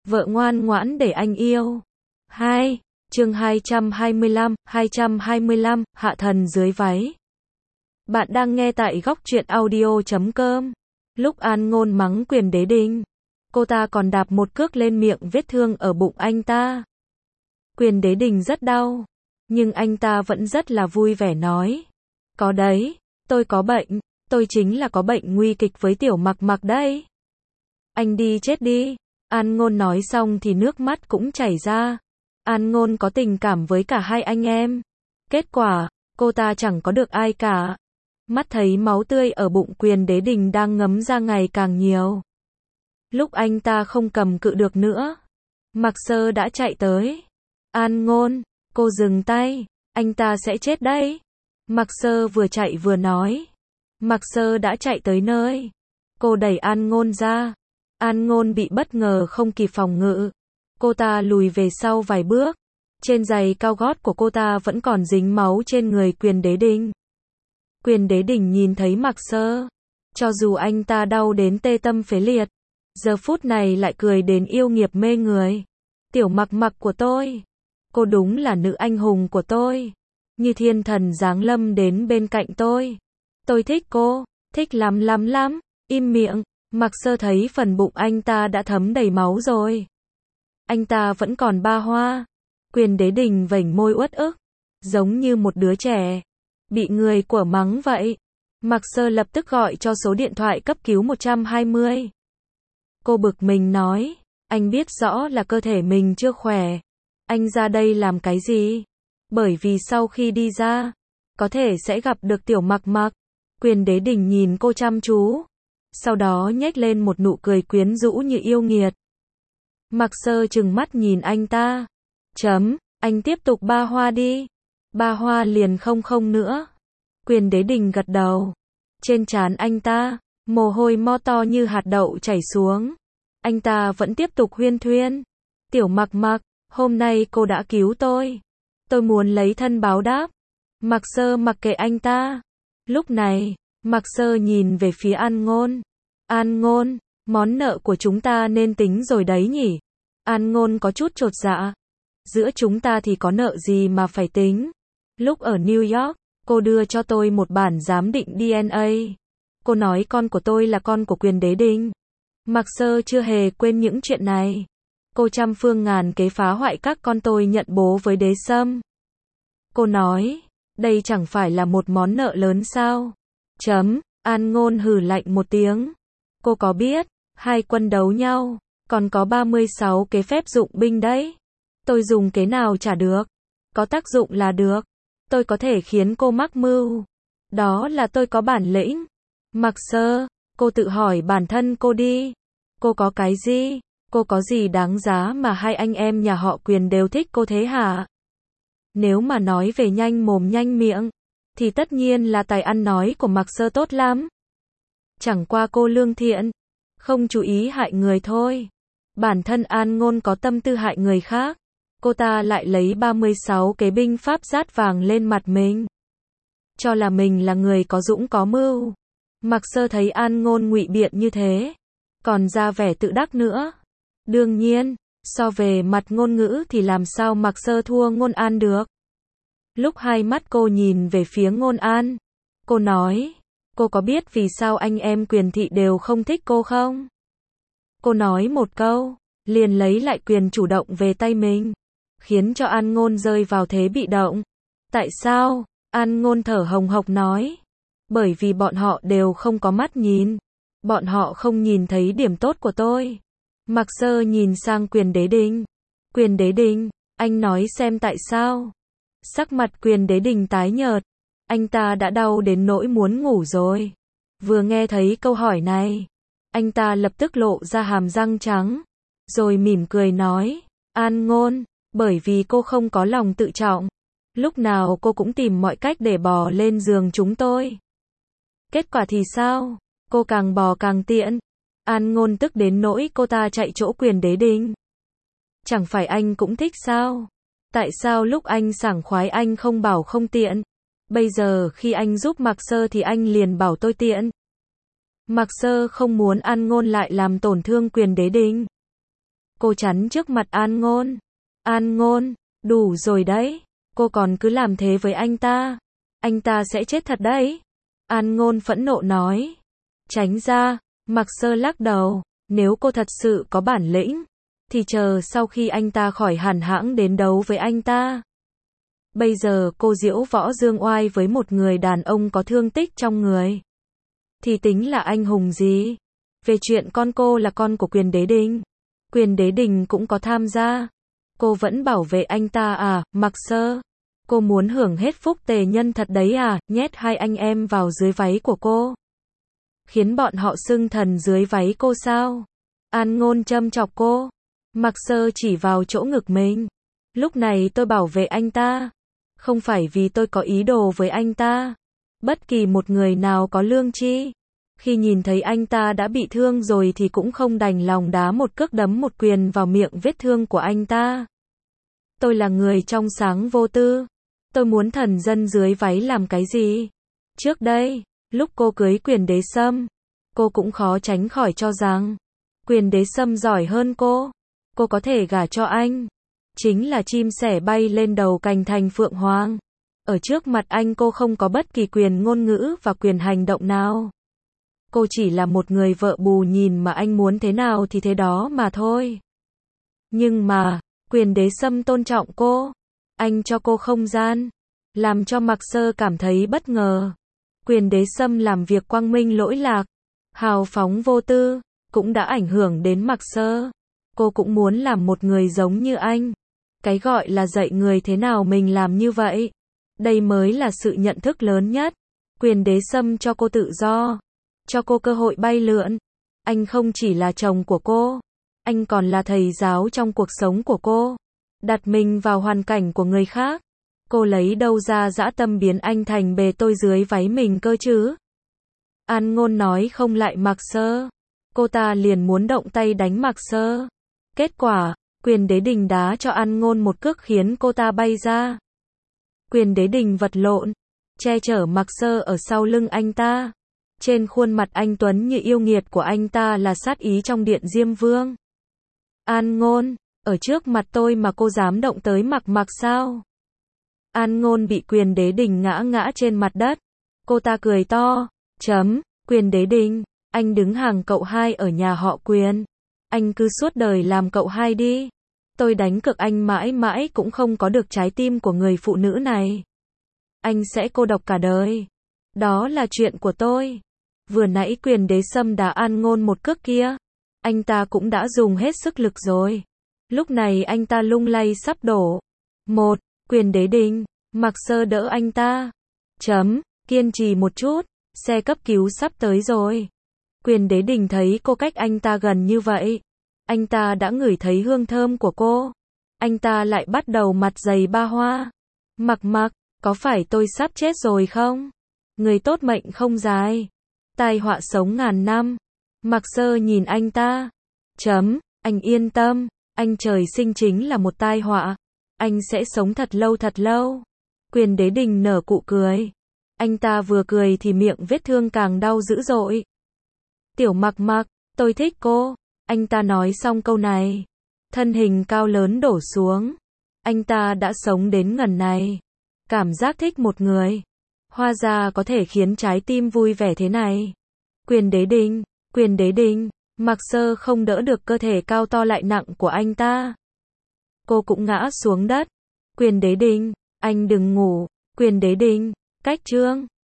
Vợ ngoan ngoãn để anh yêu. 2. Chương 225, Hạ thần dưới váy. Bạn đang nghe tại góc truyện audio.com. Lúc An Ngôn mắng Quyền Đế Đình, cô ta còn đạp một cước lên miệng vết thương ở bụng anh ta. Quyền Đế Đình rất đau, nhưng anh ta vẫn rất là vui vẻ nói: "Có đấy, tôi có bệnh, tôi chính là có bệnh nguy kịch với Tiểu Mặc Mặc đấy." "Anh đi chết đi." An Ngôn nói xong thì nước mắt cũng chảy ra. An Ngôn có tình cảm với cả hai anh em. Kết quả, cô ta chẳng có được ai cả. Mắt thấy máu tươi ở bụng Quyền Đế Đình đang ngấm ra ngày càng nhiều. Lúc anh ta không cầm cự được nữa, Mạc Sơ đã chạy tới. "An Ngôn, cô dừng tay, anh ta sẽ chết đấy." Mạc Sơ vừa chạy vừa nói. Mạc Sơ đã chạy tới nơi. Cô đẩy An Ngôn ra. An Ngôn bị bất ngờ không kịp phòng ngự. Cô ta lùi về sau vài bước. Trên giày cao gót của cô ta vẫn còn dính máu trên người Quyền Đế Đình. Quyền Đế Đình nhìn thấy Mạc Sơ. Cho dù anh ta đau đến tê tâm phế liệt, giờ phút này lại cười đến yêu nghiệt mê người. "Tiểu Mặc Mặc của tôi, cô đúng là nữ anh hùng của tôi. Như thiên thần giáng lâm đến bên cạnh tôi. Tôi thích cô, thích lắm lắm lắm." Im miệng. Mạc Sơ thấy phần bụng anh ta đã thấm đầy máu rồi. Anh ta vẫn còn ba hoa. Quyền Đế Đình vểnh môi uất ức, giống như một đứa trẻ bị người của mắng vậy. Mạc Sơ lập tức gọi cho số điện thoại cấp cứu 120. Cô bực mình nói: "Anh biết rõ là cơ thể mình chưa khỏe. Anh ra đây làm cái gì? Bởi vì sau khi đi ra, có thể sẽ gặp được Tiểu Mặc Mặc." Quyền Đế Đình nhìn cô chăm chú, sau đó nhếch lên một nụ cười quyến rũ như yêu nghiệt. Mạc Sơ trừng mắt nhìn anh ta. Anh tiếp tục ba hoa đi." "Ba hoa liền không nữa." Quyền Đế Đình gật đầu. Trên trán anh ta, mồ hôi mo to như hạt đậu chảy xuống. Anh ta vẫn tiếp tục huyên thuyên: "Tiểu Mặc Mặc, hôm nay cô đã cứu tôi. Tôi muốn lấy thân báo đáp." Mạc Sơ mặc kệ anh ta. Lúc này, Mạc Sơ nhìn về phía An Ngôn. "An Ngôn, món nợ của chúng ta nên tính rồi đấy nhỉ?" An Ngôn có chút chột dạ. "Giữa chúng ta thì có nợ gì mà phải tính. Lúc ở New York, cô đưa cho tôi một bản giám định DNA. Cô nói con của tôi là con của Quyền Đế Đình." Mạc Sơ chưa hề quên những chuyện này. "Cô trăm phương ngàn kế phá hoại các con tôi nhận bố với Đế Sâm." Cô nói, "Đây chẳng phải là một món nợ lớn sao?" An Ngôn hừ lạnh một tiếng. "Cô có biết, hai quân đấu nhau, còn có 36 kế phép dụng binh đấy. Tôi dùng kế nào trả được. Có tác dụng là được. Tôi có thể khiến cô mắc mưu. Đó là tôi có bản lĩnh." Mạc Sơ, cô tự hỏi bản thân cô đi. Cô có cái gì? Cô có gì đáng giá mà hai anh em nhà họ Quyền đều thích cô thế hả? Nếu mà nói về nhanh mồm nhanh miệng, thì tất nhiên là tài ăn nói của Mạc Sơ tốt lắm. Chẳng qua cô lương thiện, không chú ý hại người thôi. Bản thân An Ngôn có tâm tư hại người khác, cô ta lại lấy 36 kế binh pháp dát vàng lên mặt mình, cho là mình là người có dũng có mưu. Mạc Sơ thấy An Ngôn ngụy biện như thế, còn ra vẻ tự đắc nữa. Đương nhiên, so về mặt ngôn ngữ thì làm sao Mạc Sơ thua Ngôn An được. Lúc hai mắt cô nhìn về phía Ngôn An, cô nói: "Cô có biết vì sao anh em Quyền thị đều không thích cô không?" Cô nói một câu, liền lấy lại quyền chủ động về tay mình, khiến cho An Ngôn rơi vào thế bị động. "Tại sao?" An Ngôn thở hồng hộc nói. "Bởi vì bọn họ đều không có mắt nhìn. Bọn họ không nhìn thấy điểm tốt của tôi." Mạc Sơ nhìn sang Quyền Đế Đình. "Quyền Đế Đình, anh nói xem tại sao?" Sắc mặt Quyền Đế Đình tái nhợt. Anh ta đã đau đến nỗi muốn ngủ rồi. Vừa nghe thấy câu hỏi này, anh ta lập tức lộ ra hàm răng trắng, rồi mỉm cười nói: "An Ngôn, bởi vì cô không có lòng tự trọng. Lúc nào cô cũng tìm mọi cách để bò lên giường chúng tôi. Kết quả thì sao? Cô càng bò càng tiện." An Ngôn tức đến nỗi cô ta chạy chỗ Quyền Đế Đình. "Chẳng phải anh cũng thích sao? Tại sao lúc anh sảng khoái anh không bảo không tiện? Bây giờ khi anh giúp Mạc Sơ thì anh liền bảo tôi tiện." Mạc Sơ không muốn An Ngôn lại làm tổn thương Quyền Đế Đình. Cô chắn trước mặt An Ngôn. An Ngôn, đủ rồi đấy. Cô còn cứ làm thế với anh ta. Anh ta sẽ chết thật đấy. An Ngôn phẫn nộ nói. Tránh ra. Mạc Sơ lắc đầu. Nếu cô thật sự có bản lĩnh, thì chờ sau khi anh ta khỏi hàn hãng đến đấu với anh ta. Bây giờ cô diễu võ dương oai với một người đàn ông có thương tích trong người. Thì tính là anh hùng gì? Về chuyện con cô là con của Quyền Đế Đình. Quyền Đế Đình cũng có tham gia. Cô vẫn bảo vệ anh ta à, Mạc Sơ? Cô muốn hưởng hết phúc tề nhân thật đấy à, nhét hai anh em vào dưới váy của cô. Khiến bọn họ xưng thần dưới váy cô sao? An Ngôn châm chọc cô. Mạc Sơ chỉ vào chỗ ngực mình. Lúc này tôi bảo vệ anh ta. Không phải vì tôi có ý đồ với anh ta. Bất kỳ một người nào có lương tri, khi nhìn thấy anh ta đã bị thương rồi thì cũng không đành lòng đá một cước đấm một quyền vào miệng vết thương của anh ta. Tôi là người trong sáng vô tư. Tôi muốn thần dân dưới váy làm cái gì? Trước đây, lúc cô cưới Quyền Đế Sâm, cô cũng khó tránh khỏi cho rằng Quyền Đế Sâm giỏi hơn cô. Cô có thể gả cho anh. Chính là chim sẻ bay lên đầu cành thành phượng hoàng. Ở trước mặt anh cô không có bất kỳ quyền ngôn ngữ và quyền hành động nào. Cô chỉ là một người vợ bù nhìn mà anh muốn thế nào thì thế đó mà thôi. Nhưng mà, Quyền Đế Sâm tôn trọng cô. Anh cho cô không gian. Làm cho Mạc Sơ cảm thấy bất ngờ. Quyền Đế Sâm làm việc quang minh lỗi lạc, hào phóng vô tư, cũng đã ảnh hưởng đến Mạc Sơ. Cô cũng muốn làm một người giống như anh. Cái gọi là dạy người thế nào mình làm như vậy. Đây mới là sự nhận thức lớn nhất. Quyền Đế Sâm cho cô tự do, cho cô cơ hội bay lượn. Anh không chỉ là chồng của cô, anh còn là thầy giáo trong cuộc sống của cô. Đặt mình vào hoàn cảnh của người khác. Cô lấy đâu ra dã tâm biến anh thành bề tôi dưới váy mình cơ chứ? An Ngôn nói không lại Mạc Sơ. Cô ta liền muốn động tay đánh Mạc Sơ. Kết quả, Quyền Đế Đình đá cho An Ngôn một cước khiến cô ta bay ra. Quyền Đế Đình vật lộn, che chở Mạc Sơ ở sau lưng anh ta. Trên khuôn mặt anh tuấn như yêu nghiệt của anh ta là sát ý trong điện Diêm Vương. An Ngôn, ở trước mặt tôi mà cô dám động tới Mạc sao? An Ngôn bị Quyền Đế Đình ngã ngã trên mặt đất. Cô ta cười to. Quyền Đế Đình, anh đứng hàng cậu hai ở nhà họ Quyền. Anh cứ suốt đời làm cậu hai đi. Tôi đánh cược anh mãi mãi cũng không có được trái tim của người phụ nữ này. Anh sẽ cô độc cả đời. Đó là chuyện của tôi. Vừa nãy Quyền Đế Sâm đá An Ngôn một cước kia. Anh ta cũng đã dùng hết sức lực rồi. Lúc này anh ta lung lay sắp đổ. Quyền Đế Đình, Mạc Sơ đỡ anh ta. Kiên trì một chút, xe cấp cứu sắp tới rồi. Quyền Đế Đình thấy cô cách anh ta gần như vậy. Anh ta đã ngửi thấy hương thơm của cô. Anh ta lại bắt đầu mặt dày ba hoa. Mạc, có phải tôi sắp chết rồi không? Người tốt mệnh không dài. Tai họa sống ngàn năm. Mạc Sơ nhìn anh ta. Anh yên tâm, anh trời sinh chính là một tai họa. Anh sẽ sống thật lâu. Quyền Đế Đình nở cụ cười. Anh ta vừa cười thì miệng vết thương càng đau dữ dội. Tiểu Mạc, tôi thích cô. Anh ta nói xong câu này, thân hình cao lớn đổ xuống. Anh ta đã sống đến ngần này. Cảm giác thích một người, hóa ra có thể khiến trái tim vui vẻ thế này. Quyền Đế Đình, Mạc Sơ không đỡ được cơ thể cao to lại nặng của anh ta. Cô cũng ngã xuống đất. Quyền Đế Đình, anh đừng ngủ. Quyền Đế Đình, cách chương.